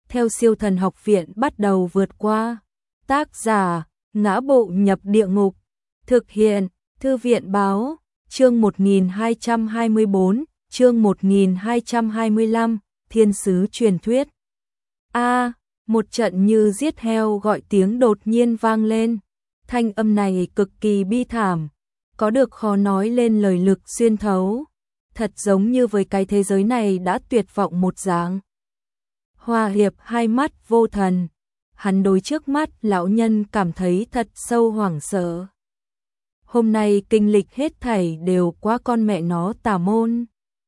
theo Siêu Thần Học Viện bắt đầu vượt qua. Tác giả: Ngã Bộ Nhập Địa Ngục. Thực hiện: Thư viện báo. Chương 1224, chương 1225, Thiên sứ truyền thuyết. Một trận như giết heo gọi tiếng đột nhiên vang lên. Thanh âm này cực kỳ bi thảm, có được khó nói lên lời lực xuyên thấu, thật giống như với cái thế giới này đã tuyệt vọng một dạng. Hoa Hiệp hai mắt vô thần, hắn đối trước mắt lão nhân cảm thấy thật sâu hoảng sợ. Hôm nay kinh lịch hết thảy đều quá con mẹ nó tà môn.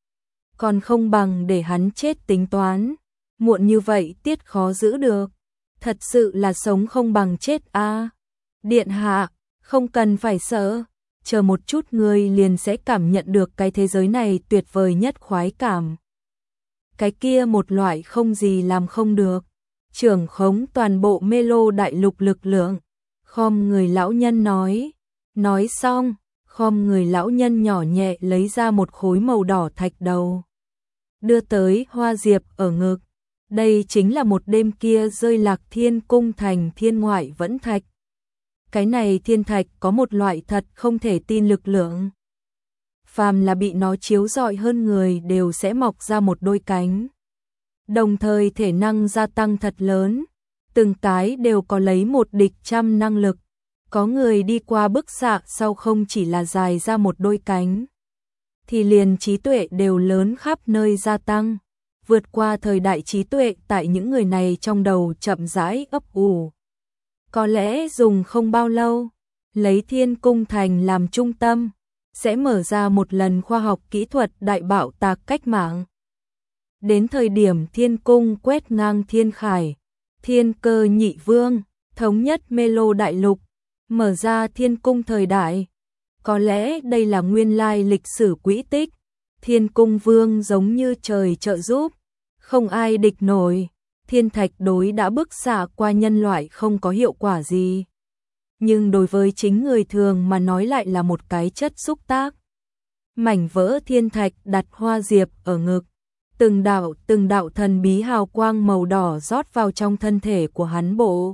Còn không bằng để hắn chết tính toán, muộn như vậy tiết khó giữ được. Thật sự là sống không bằng chết a. Điện hạ, không cần phải sợ, chờ một chút ngươi liền sẽ cảm nhận được cái thế giới này tuyệt vời nhất khoái cảm. Cái kia một loại không gì làm không được, trưởng khống toàn bộ mê lô đại lục lực lượng. Khom người lão nhân nói xong, khom người lão nhân nhỏ nhẹ lấy ra một khối màu đỏ thạch đầu, đưa tới Hoa Diệp ở ngực. Đây chính là một đêm kia rơi Lạc Thiên cung thành thiên ngoại vẫn thạch. Cái này thiên thạch có một loại thật không thể tin lực lượng. Phàm là bị nó chiếu rọi hơn người đều sẽ mọc ra một đôi cánh. Đồng thời thể năng gia tăng thật lớn, từng cái đều có lấy một địch trăm năng lực. Có người đi qua bức xạ sau không chỉ là dài ra một đôi cánh, thì liền trí tuệ đều lớn khắp nơi gia tăng. Vượt qua thời đại trí tuệ tại những người này trong đầu chậm rãi ấp ủ. Có lẽ dùng không bao lâu, lấy Thiên Cung Thành làm trung tâm, sẽ mở ra một lần khoa học kỹ thuật đại bạo tạc cách mạng. Đến thời điểm Thiên Cung quét ngang thiên khải, Thiên Cơ Nhị Vương, thống nhất mê lô đại lục, mở ra Thiên Cung thời đại. Có lẽ đây là nguyên lai lịch sử quỹ tích. Thiên Cung Vương giống như trời trợ giúp, không ai địch nổi. Thiên thạch đối đã bức xạ qua nhân loại không có hiệu quả gì, nhưng đối với chính người thường mà nói lại là một cái chất xúc tác. Mảnh vỡ thiên thạch đặt Hoa Diệp ở ngực, từng đạo thần bí hào quang màu đỏ rót vào trong thân thể của hắn bộ.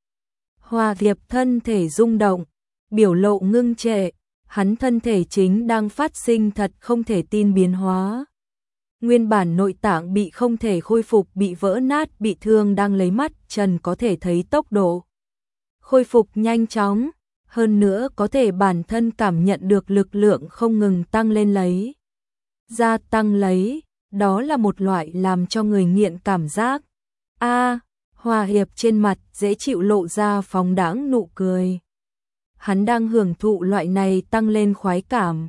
Hoa Diệp thân thể rung động, biểu lộ ngưng trệ, hắn thân thể chính đang phát sinh thật không thể tin biến hóa. Nguyên bản nội tạng bị không thể khôi phục, bị vỡ nát, bị thương đang lấy mắt trần có thể thấy tốc độ khôi phục nhanh chóng, hơn nữa có thể bản thân cảm nhận được lực lượng không ngừng tăng lên gia tăng lấy, đó là một loại làm cho người nghiện cảm giác. Hoa Hiệp trên mặt dễ chịu lộ ra phóng đãng nụ cười. Hắn đang hưởng thụ loại này tăng lên khoái cảm.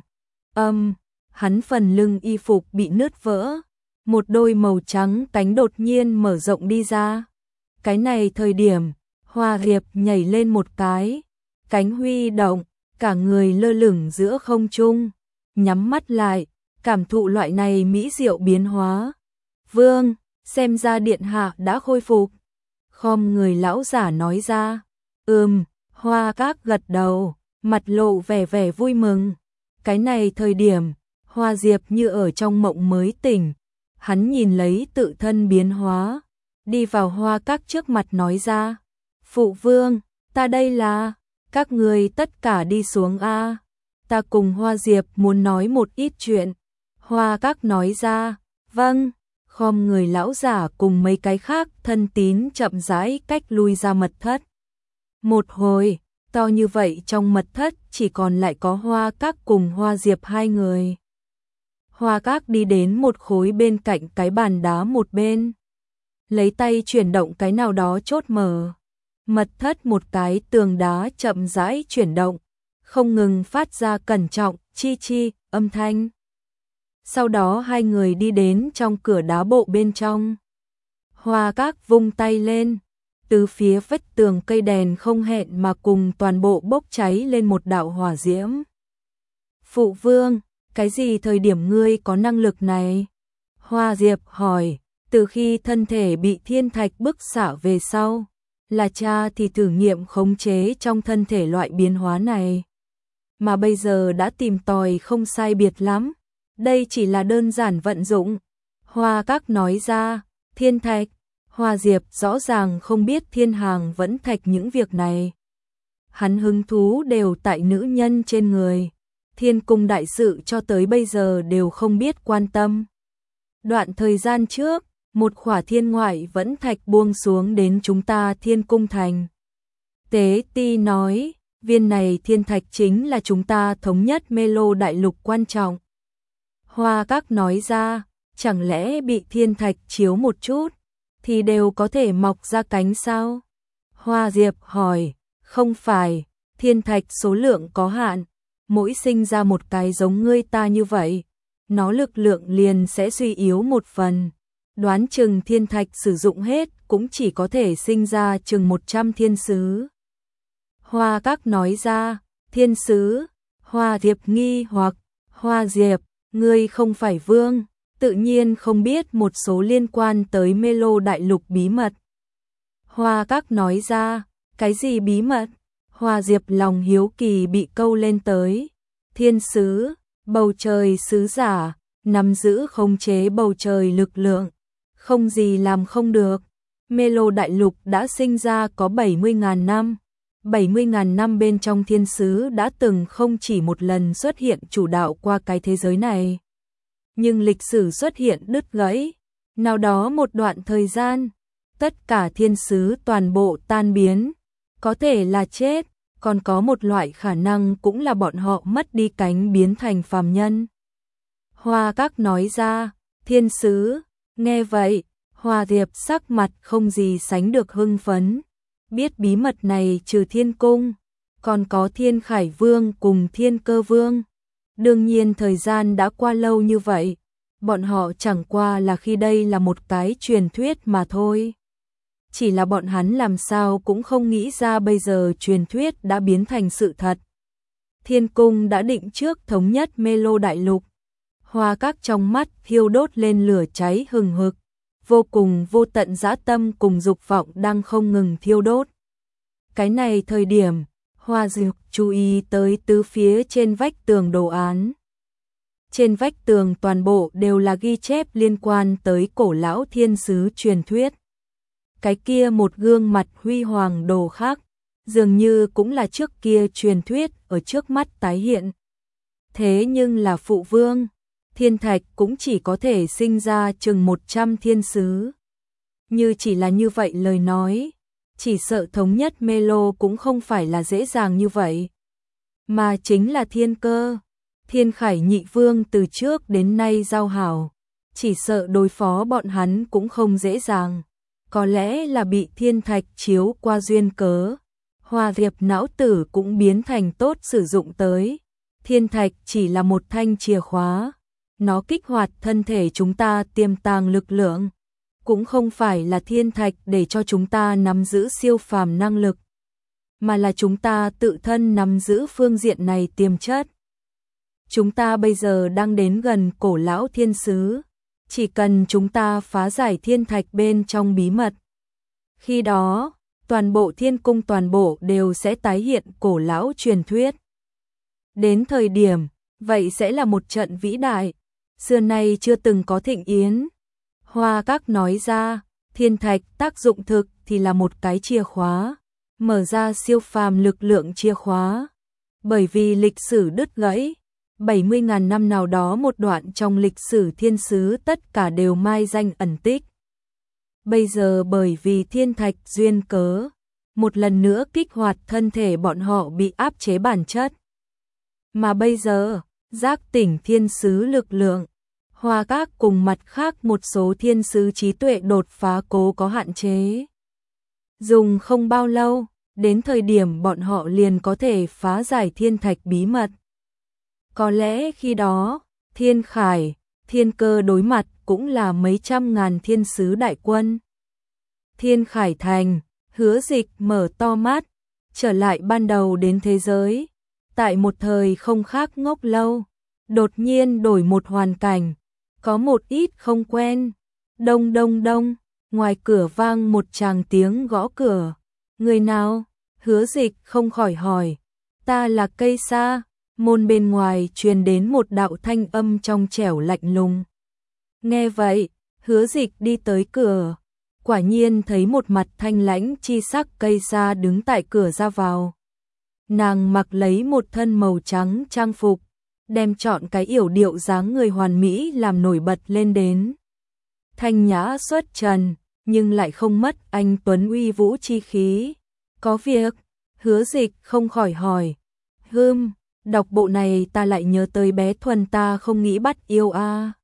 Hắn phần lưng y phục bị nứt vỡ, một đôi màu trắng cánh đột nhiên mở rộng đi ra. Cái này thời điểm, Hoa Hiệp nhảy lên một cái, cánh huy động, cả người lơ lửng giữa không trung, nhắm mắt lại, cảm thụ loại này mỹ diệu biến hóa. Vương, xem ra điện hạ đã khôi phục. Khom người lão giả nói ra. Hoa Các gật đầu, mặt lộ vẻ vui mừng. Cái này thời điểm, Hoa Diệp như ở trong mộng mới tỉnh, hắn nhìn lấy tự thân biến hóa, đi vào Hoa Các trước mặt nói ra. Phụ vương, ta đây là, các người tất cả đi xuống a, ta cùng Hoa Diệp muốn nói một ít chuyện. Hoa Các nói ra, vâng. Khom người lão giả cùng mấy cái khác thân tín chậm rãi cách lui ra mật thất. Một hồi, to như vậy trong mật thất chỉ còn lại có Hoa Các cùng Hoa Diệp hai người. Hoa Các đi đến một khối bên cạnh cái bàn đá một bên, lấy tay chuyển động cái nào đó chốt mở. Mật thất một cái tường đá chậm rãi chuyển động, không ngừng phát ra cẩn trọng chi chi âm thanh. Sau đó hai người đi đến trong cửa đá bộ bên trong. Hoa Các vung tay lên, từ phía vách tường cây đèn không hẹn mà cùng toàn bộ bốc cháy lên một đạo hỏa diễm. Phụ vương, cái gì thời điểm ngươi có năng lực này? Hoa Diệp hỏi. Từ khi thân thể bị thiên thạch bức xạ về sau, là cha thì thử nghiệm khống chế trong thân thể loại biến hóa này, mà bây giờ đã tìm tòi không sai biệt lắm. Đây chỉ là đơn giản vận dụng. Hoa Các nói ra. Thiên thạch. Hoa Diệp rõ ràng không biết Thiên Hàng vẫn thạch những việc này. Hắn hứng thú đều tại nữ nhân trên người. Thiên cung đại sự cho tới bây giờ đều không biết quan tâm. Đoạn thời gian trước, một khỏa thiên ngoại vẫn thạch buông xuống đến chúng ta Thiên cung thành. Tế Ti nói, viên này thiên thạch chính là chúng ta thống nhất Mê Lô đại lục quan trọng. Hoa Các nói ra, chẳng lẽ bị thiên thạch chiếu một chút, thì đều có thể mọc ra cánh sao? Hoa Diệp hỏi, không phải, thiên thạch số lượng có hạn, mỗi sinh ra một cái giống ngươi ta như vậy, nó lực lượng liền sẽ suy yếu một phần. Đoán chừng thiên thạch sử dụng hết cũng chỉ có thể sinh ra chừng 100 thiên sứ. Hoa Các nói ra, thiên sứ, Hoa Diệp nghi hoặc, Hoa Diệp, ngươi không phải vương, tự nhiên không biết một số liên quan tới Mê Lô đại lục bí mật. Hoa Các nói ra, cái gì bí mật? Hoa Diệp lòng hiếu kỳ bị câu lên tới. Thiên sứ, bầu trời sứ giả, nắm giữ khống chế bầu trời lực lượng, không gì làm không được. Mê Lô đại lục đã sinh ra có 70.000 năm. 70.000 năm bên trong thiên sứ đã từng không chỉ một lần xuất hiện chủ đạo qua cái thế giới này. Nhưng lịch sử xuất hiện đứt gãy. Nào đó một đoạn thời gian, tất cả thiên sứ toàn bộ tan biến. Có thể là chết, còn có một loại khả năng cũng là bọn họ mất đi cánh biến thành phàm nhân. Hoa Các nói ra, thiên sứ, nghe vậy, Hoa Diệp sắc mặt không gì sánh được hưng phấn. Biết bí mật này trừ Thiên cung, còn có Thiên Khải Vương cùng Thiên Cơ Vương. Đương nhiên thời gian đã qua lâu như vậy, bọn họ chẳng qua là khi đây là một cái truyền thuyết mà thôi. Chỉ là bọn hắn làm sao cũng không nghĩ ra bây giờ truyền thuyết đã biến thành sự thật. Thiên cung đã định trước thống nhất Mê Lô đại lục. Hoa Các trong mắt thiêu đốt lên lửa cháy hừng hực, vô cùng vô tận dã tâm cùng dục vọng đang không ngừng thiêu đốt. Cái này thời điểm, Hoa Diệp chú ý tới tứ phía trên vách tường đồ án. Trên vách tường toàn bộ đều là ghi chép liên quan tới cổ lão thiên sứ truyền thuyết. Cái kia một gương mặt huy hoàng đồ khác, dường như cũng là trước kia truyền thuyết ở trước mắt tái hiện. Thế nhưng là phụ vương, thiên thạch cũng chỉ có thể sinh ra chừng 100 thiên sứ. Như chỉ là như vậy lời nói, chỉ sợ thống nhất Mê Lô cũng không phải là dễ dàng như vậy. Mà chính là Thiên Cơ, Thiên Khải nhị vương từ trước đến nay giao hảo, chỉ sợ đối phó bọn hắn cũng không dễ dàng. Có lẽ là bị thiên thạch chiếu qua duyên cớ. Hoa Diệp não tử cũng biến thành tốt sử dụng tới. Thiên thạch chỉ là một thanh chìa khóa. Nó kích hoạt thân thể chúng ta tiềm tàng lực lượng. Cũng không phải là thiên thạch để cho chúng ta nắm giữ siêu phàm năng lực, mà là chúng ta tự thân nắm giữ phương diện này tiềm chất. Chúng ta bây giờ đang đến gần cổ lão thiên sứ. Chỉ cần chúng ta phá giải thiên thạch bên trong bí mật, khi đó, toàn bộ thiên cung toàn bộ đều sẽ tái hiện cổ lão truyền thuyết. Đến thời điểm, vậy sẽ là một trận vĩ đại, xưa nay chưa từng có thịnh yến. Hoa Các nói ra, thiên thạch tác dụng thực thì là một cái chìa khóa, mở ra siêu phàm lực lượng chìa khóa. Bởi vì lịch sử đứt gãy, 70.000 năm nào đó một đoạn trong lịch sử thiên sứ tất cả đều mai danh ẩn tích. Bây giờ bởi vì thiên thạch duyên cớ, một lần nữa kích hoạt thân thể bọn họ bị áp chế bản chất. Mà bây giờ, giác tỉnh thiên sứ lực lượng, Hoa Các cùng mặt khác một số thiên sứ trí tuệ đột phá cố có hạn chế. Dùng không bao lâu, đến thời điểm bọn họ liền có thể phá giải thiên thạch bí mật. Có lẽ khi đó, Thiên Khải, Thiên Cơ đối mặt cũng là mấy trăm ngàn thiên sứ đại quân. Thiên Khải thành, Hứa Dịch mở to mắt, trở lại ban đầu đến thế giới. Tại một thời không khác ngốc lâu, đột nhiên đổi một hoàn cảnh, có một ít không quen. Đông đông đông, ngoài cửa vang một tràng tiếng gõ cửa. Người nào? Hứa Dịch không khỏi hỏi. Ta là Cây Sa. Môn bên ngoài truyền đến một đạo thanh âm trong trẻo lạnh lùng. Nghe vậy, Hứa Dịch đi tới cửa. quả nhiên thấy một mặt thanh lãnh chi sắc cây sa đứng tại cửa ra vào. Nàng mặc lấy một thân màu trắng trang phục, đem chọn cái yểu điệu dáng người hoàn mỹ làm nổi bật lên đến. Thanh nhã xuất trần, nhưng lại không mất anh tuấn uy vũ chi khí. Có việc, Hứa Dịch không khỏi hỏi. Đọc bộ này ta lại nhớ tới bé Thuần ta không nghĩ bắt yêu a.